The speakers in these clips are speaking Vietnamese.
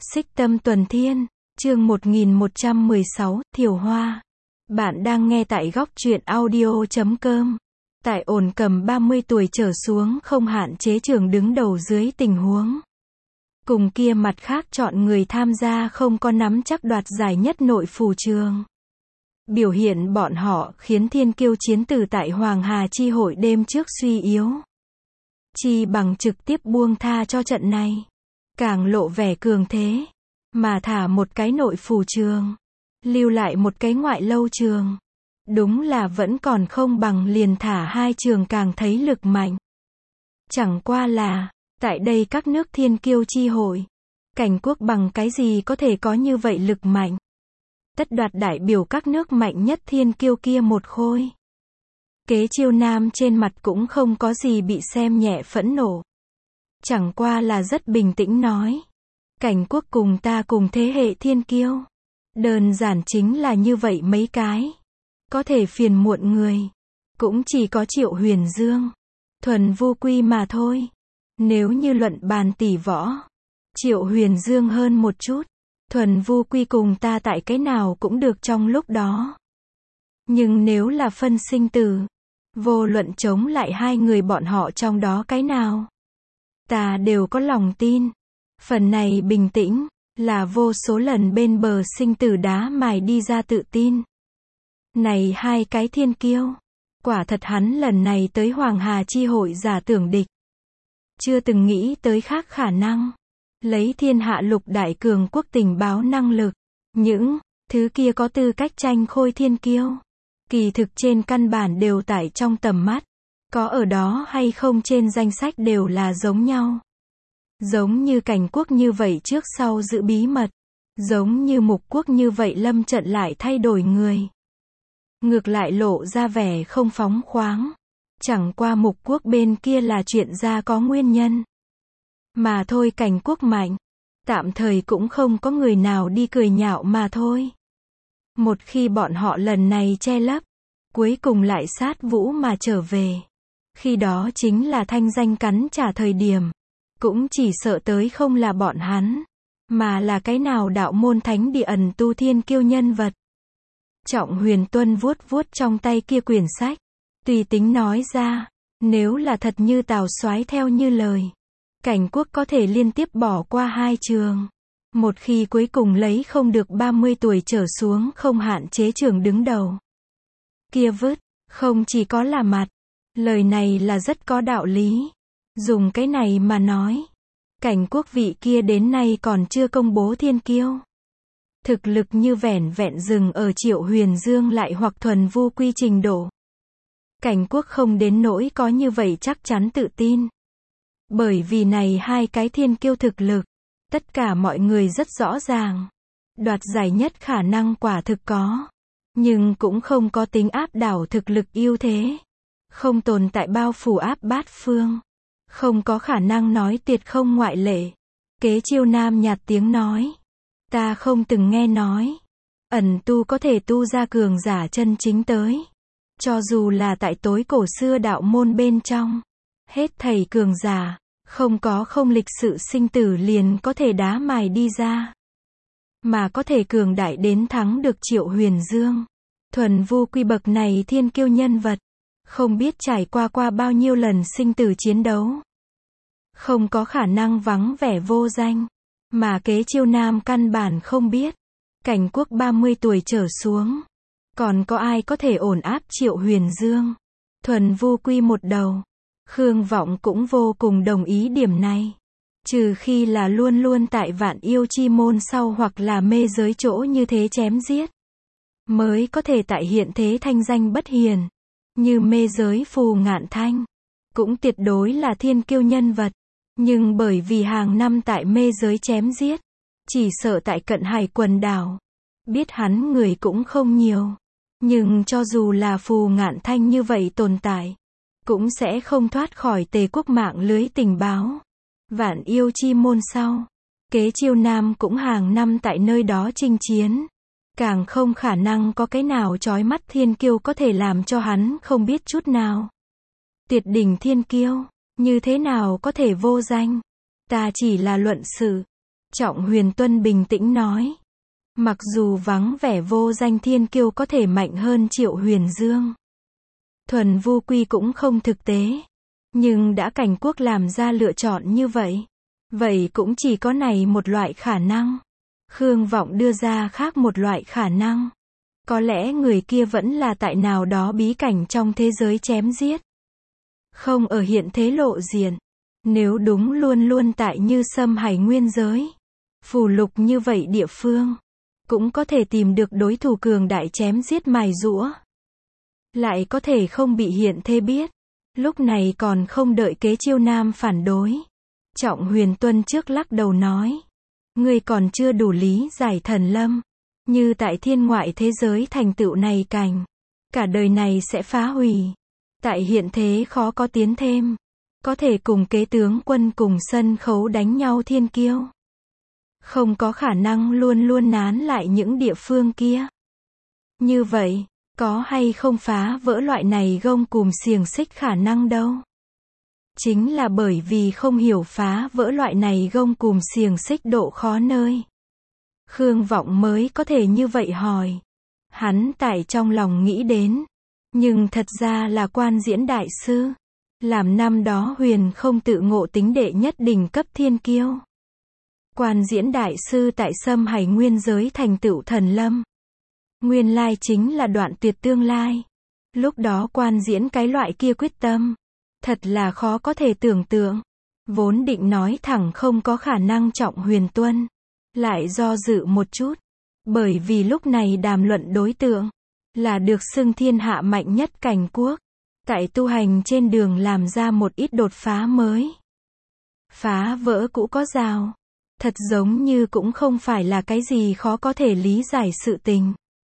Xích Tâm Tuần Thiên, chương 1116, Thiều Hoa. Bạn đang nghe tại góc truyện audio.com. Tại ổn cầm 30 tuổi trở xuống không hạn chế trường đứng đầu dưới tình huống. Cùng kia mặt khác chọn người tham gia không có nắm chắc đoạt giải nhất nội phù trường. Biểu hiện bọn họ khiến thiên kiêu chiến tử tại Hoàng Hà chi hội đêm trước suy yếu. Chi bằng trực tiếp buông tha cho trận này. Càng lộ vẻ cường thế. Mà thả một cái nội phù trường. Lưu lại một cái ngoại lâu trường. Đúng là vẫn còn không bằng liền thả hai trường càng thấy lực mạnh. Chẳng qua là, tại đây các nước thiên kiêu chi hội. Cảnh quốc bằng cái gì có thể có như vậy lực mạnh. Tất đoạt đại biểu các nước mạnh nhất thiên kiêu kia một khôi. Kế Chiêu Nam trên mặt cũng không có gì bị xem nhẹ phẫn nộ. Chẳng qua là rất bình tĩnh nói. Cảnh quốc cùng ta cùng thế hệ thiên kiêu. Đơn giản chính là như vậy mấy cái. Có thể phiền muộn người. Cũng chỉ có Triệu Huyền Dương. Thuần Vu Quy mà thôi. Nếu như luận bàn tỷ võ. Triệu Huyền Dương hơn một chút. Thuần Vu Quy cùng ta tại cái nào cũng được trong lúc đó. Nhưng nếu là phân sinh tử. Vô luận chống lại hai người bọn họ trong đó cái nào. Ta đều có lòng tin. Phần này bình tĩnh, là vô số lần bên bờ sinh tử đá mài đi ra tự tin. Này hai cái thiên kiêu. Quả thật hắn lần này tới Hoàng Hà chi hội giả tưởng địch. Chưa từng nghĩ tới khác khả năng. Lấy thiên hạ lục đại cường quốc tình báo năng lực. Những thứ kia có tư cách tranh khôi thiên kiêu. Kỳ thực trên căn bản đều tại trong tầm mắt. Có ở đó hay không trên danh sách đều là giống nhau. Giống như Cảnh quốc như vậy trước sau giữ bí mật. Giống như Mục quốc như vậy lâm trận lại thay đổi người. Ngược lại lộ ra vẻ không phóng khoáng. Chẳng qua Mục quốc bên kia là chuyện ra có nguyên nhân. Mà thôi Cảnh quốc mạnh. Tạm thời cũng không có người nào đi cười nhạo mà thôi. Một khi bọn họ lần này che lấp. Cuối cùng lại sát vũ mà trở về. Khi đó chính là thanh danh cắn trả thời điểm. Cũng chỉ sợ tới không là bọn hắn. Mà là cái nào đạo môn thánh địa ẩn tu thiên kiêu nhân vật. Trọng Huyền Tuân vuốt vuốt trong tay kia quyển sách. Tùy tính nói ra. Nếu là thật như Tào Soái theo như lời. Cảnh quốc có thể liên tiếp bỏ qua hai trường. Một khi cuối cùng lấy không được 30 tuổi trở xuống không hạn chế trường đứng đầu. Kia vứt. Không chỉ có là mặt. Lời này là rất có đạo lý. Dùng cái này mà nói. Cảnh quốc vị kia đến nay còn chưa công bố thiên kiêu. Thực lực như vẻn vẹn dừng ở Triệu Huyền Dương lại hoặc Thuần Vu Quy trình độ. Cảnh quốc không đến nỗi có như vậy chắc chắn tự tin. Bởi vì này hai cái thiên kiêu thực lực. Tất cả mọi người rất rõ ràng. Đoạt giải nhất khả năng quả thực có. Nhưng cũng không có tính áp đảo thực lực ưu thế. Không tồn tại bao phủ áp bát phương. Không có khả năng nói tuyệt không ngoại lệ. Kế Chiêu Nam nhạt tiếng nói. Ta không từng nghe nói. Ẩn tu có thể tu ra cường giả chân chính tới. Cho dù là tại tối cổ xưa đạo môn bên trong. Hết thầy cường giả. Không lịch sự sinh tử liền có thể đá mài đi ra. Mà có thể cường đại đến thắng được Triệu Huyền Dương. Thuần Vu Quy bậc này thiên kiêu nhân vật. Không biết trải qua bao nhiêu lần sinh tử chiến đấu. Không có khả năng vắng vẻ vô danh. Mà Kế Chiêu Nam căn bản không biết. Cảnh quốc 30 tuổi trở xuống. Còn có ai có thể ổn áp Triệu Huyền Dương. Thuần Vu Quy một đầu. Khương Vọng cũng vô cùng đồng ý điểm này. Trừ khi là luôn luôn tại Vạn Yêu chi môn sau hoặc là mê giới chỗ như thế chém giết. Mới có thể tại hiện thế thanh danh bất hiền. Như mê giới Phù Ngạn Thanh. Cũng tuyệt đối là thiên kiêu nhân vật. Nhưng bởi vì hàng năm tại mê giới chém giết. Chỉ sợ tại Cận Hải quần đảo. Biết hắn người cũng không nhiều. Nhưng cho dù là Phù Ngạn Thanh như vậy tồn tại. Cũng sẽ không thoát khỏi Tề quốc mạng lưới tình báo. Vạn Yêu chi môn sau. Kế Chiêu Nam cũng hàng năm tại nơi đó chinh chiến. Càng không khả năng có cái nào chói mắt thiên kiêu có thể làm cho hắn không biết chút nào. Tuyệt đỉnh thiên kiêu. Như thế nào có thể vô danh. Ta chỉ là luận sự. Trọng Huyền Tuân bình tĩnh nói. Mặc dù vắng vẻ vô danh thiên kiêu có thể mạnh hơn Triệu Huyền Dương. Thuần Vu Quy cũng không thực tế. Nhưng đã Cảnh Quốc làm ra lựa chọn như vậy. Vậy cũng chỉ có này một loại khả năng. Khương Vọng đưa ra khác một loại khả năng. Có lẽ người kia vẫn là tại nào đó bí cảnh trong thế giới chém giết. Không ở hiện thế lộ diện. Nếu đúng luôn luôn tại Như Sâm Hải nguyên giới. Phù lục như vậy địa phương. Cũng có thể tìm được đối thủ cường đại chém giết mài giũa. Lại có thể không bị hiện thế biết. Lúc này còn không đợi Kế Chiêu Nam phản đối. Trọng Huyền Tuân trước lắc đầu nói. Ngươi còn chưa đủ lý giải thần lâm. Như tại thiên ngoại thế giới thành tựu này cảnh. Cả đời này sẽ phá hủy. Tại hiện thế khó có tiến thêm. Có thể cùng kế tướng quân cùng sân khấu đánh nhau thiên kiêu. Không có khả năng luôn luôn nán lại những địa phương kia. Như vậy, có hay không phá vỡ loại này gông cùm xiềng xích khả năng đâu. Chính là bởi vì không hiểu phá vỡ loại này gông cùm xiềng xích độ khó nơi. Khương Vọng mới có thể như vậy hỏi. Hắn tại trong lòng nghĩ đến. Nhưng thật ra là Quan Diễn đại sư. Làm năm đó Huyền không tự ngộ tính đệ nhất đỉnh cấp thiên kiêu. Quan Diễn đại sư tại Sâm Hải nguyên giới thành tựu thần lâm. Nguyên lai chính là đoạn tuyệt tương lai. Lúc đó Quan Diễn cái loại kia quyết tâm. Thật là khó có thể tưởng tượng. Vốn định nói thẳng không có khả năng Trọng Huyền Tuân. Lại do dự một chút. Bởi vì lúc này đàm luận đối tượng. Là được xưng thiên hạ mạnh nhất Cảnh Quốc. Tại tu hành trên đường làm ra một ít đột phá mới. Phá vỡ cũ có rào. Thật giống như cũng không phải là cái gì khó có thể lý giải sự tình.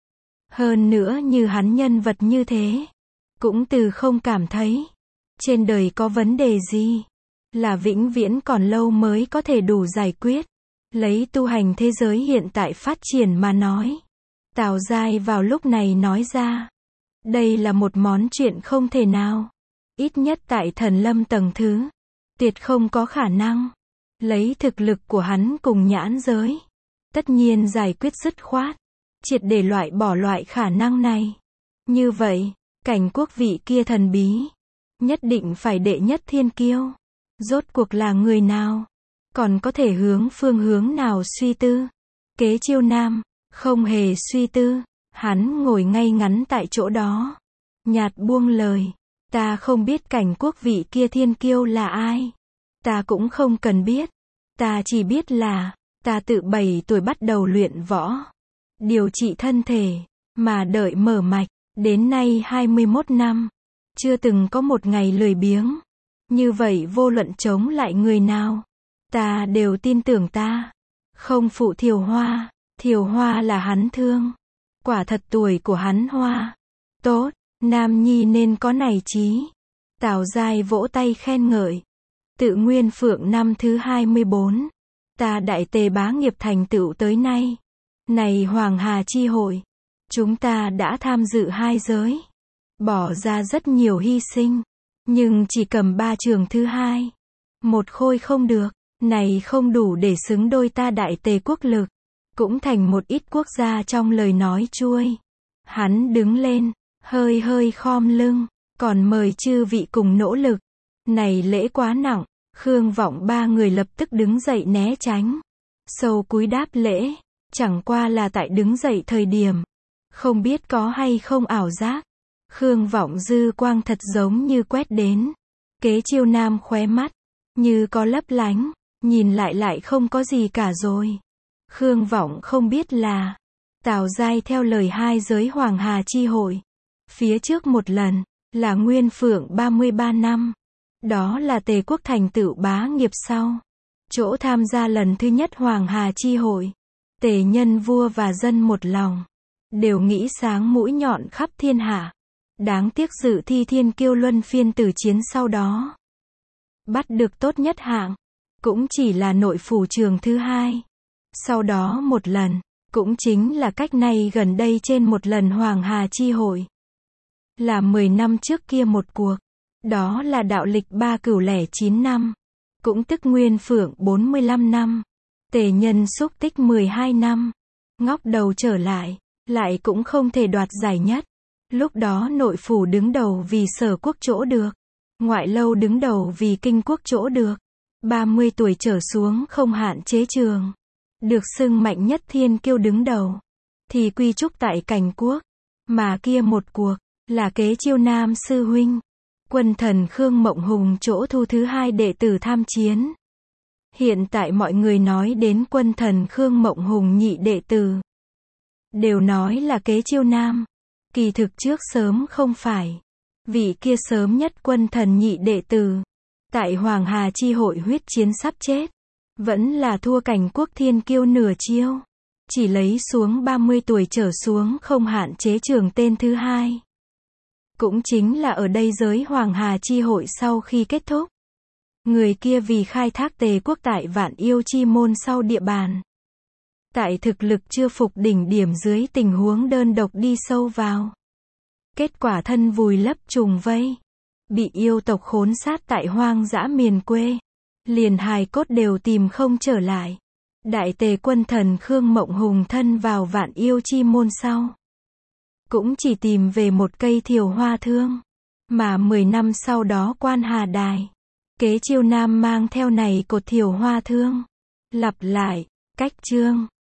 Hơn nữa như hắn nhân vật như thế. Cũng từ không cảm thấy. Trên đời có vấn đề gì. Là vĩnh viễn còn lâu mới có thể đủ giải quyết. Lấy tu hành thế giới hiện tại phát triển mà nói. Tào Giai vào lúc này nói ra. Đây là một món chuyện không thể nào. Ít nhất tại thần lâm tầng thứ. Tuyệt không có khả năng. Lấy thực lực của hắn cùng nhãn giới. Tất nhiên giải quyết dứt khoát. Triệt để loại bỏ loại khả năng này. Như vậy, Cảnh Quốc vị kia thần bí. Nhất định phải đệ nhất thiên kiêu. Rốt cuộc là người nào? Còn có thể hướng phương hướng nào suy tư? Kế Chiêu Nam, không hề suy tư. Hắn ngồi ngay ngắn tại chỗ đó. Nhạt buông lời. Ta không biết Cảnh Quốc vị kia thiên kiêu là ai. Ta cũng không cần biết. Ta chỉ biết là, ta tự 7 tuổi bắt đầu luyện võ. Điều trị thân thể, mà đợi mở mạch. Đến nay 21 năm. Chưa từng có một ngày lười biếng. Như vậy vô luận chống lại người nào. Ta đều tin tưởng ta. Không phụ Thiều Hoa. Thiều Hoa là hắn thương. Quả thật tuổi của hắn hoa. Tốt, nam nhi nên có này chí. Tào Giai vỗ tay khen ngợi. Tự Nguyên Phượng năm thứ 24. Ta đại tề bá nghiệp thành tựu tới nay. Này Hoàng Hà chi hội. Chúng ta đã tham dự 2 giới. Bỏ ra rất nhiều hy sinh. Nhưng chỉ cầm 3 trường thứ 2. Một khôi không được. Này không đủ để xứng đôi ta đại tề quốc lực. Cũng thành một ít quốc gia trong lời nói chuôi. Hắn đứng lên. Hơi hơi khom lưng. Còn mời chư vị cùng nỗ lực. Này lễ quá nặng. Khương Vọng 3 người lập tức đứng dậy né tránh. Sâu cúi đáp lễ. Chẳng qua là tại đứng dậy thời điểm. Không biết có hay không ảo giác. Khương Vọng dư quang thật giống như quét đến. Kế Chiêu Nam khóe mắt. Như có lấp lánh. Nhìn lại không có gì cả rồi. Khương Vọng không biết là. Tào Giai theo lời 2 giới Hoàng Hà chi hội. Phía trước một lần. Là Nguyên Phượng 33 năm. Đó là Tề quốc thành tựu bá nghiệp sau. Chỗ tham gia lần thứ nhất Hoàng Hà chi hội. Tề nhân vua và dân một lòng. Đều nghĩ sáng mũi nhọn khắp thiên hạ. Đáng tiếc dự thi thiên kiêu luân phiên tử chiến sau đó. Bắt được tốt nhất hạng. Cũng chỉ là nội phủ trường thứ 2. Sau đó một lần. Cũng chính là cách này gần đây trên một lần Hoàng Hà chi hội. Là 10 năm trước kia một cuộc. Đó là đạo lịch 39 năm. Cũng tức Nguyên Phượng 45 năm. Tề Nhân xúc tích 12 năm, ngóc đầu trở lại cũng không thể đoạt giải nhất. Lúc đó nội phủ đứng đầu vì Sở quốc chỗ được, ngoại lâu đứng đầu vì Kinh quốc chỗ được. 30 tuổi trở xuống không hạn chế trường, được xưng mạnh nhất thiên kiêu đứng đầu, thì quy trúc tại Cảnh quốc. Mà kia một cuộc, là Kế Chiêu Nam sư huynh, quân thần Khương Mộng Hùng chỗ thu thứ hai đệ tử tham chiến. Hiện tại mọi người nói đến quân thần Khương Mộng Hùng nhị đệ tử, đều nói là Kế Chiêu Nam. Kỳ thực trước sớm không phải. Vị kia sớm nhất quân thần nhị đệ tử, tại Hoàng Hà chi hội huyết chiến sắp chết, vẫn là thua Cảnh quốc thiên kiêu nửa chiêu. Chỉ lấy xuống 30 tuổi trở xuống không hạn chế trường tên thứ hai. Cũng chính là ở đây giới Hoàng Hà chi hội sau khi kết thúc. Người kia vì khai thác Tề quốc tại Vạn Yêu chi môn sau địa bàn. Tại thực lực chưa phục đỉnh điểm dưới tình huống đơn độc đi sâu vào. Kết quả thân vùi lấp trùng vây. Bị yêu tộc khốn sát tại hoang dã miền quê. Liền hài cốt đều tìm không trở lại. Đại Tề quân thần Khương Mộng Hùng thân vào Vạn Yêu chi môn sau, cũng chỉ tìm về một cây thiều hoa thương. Mà 10 năm sau đó Quan Hà Đài, Kế Chiêu Nam mang theo này cột thiều hoa thương, lặp lại, cách chương,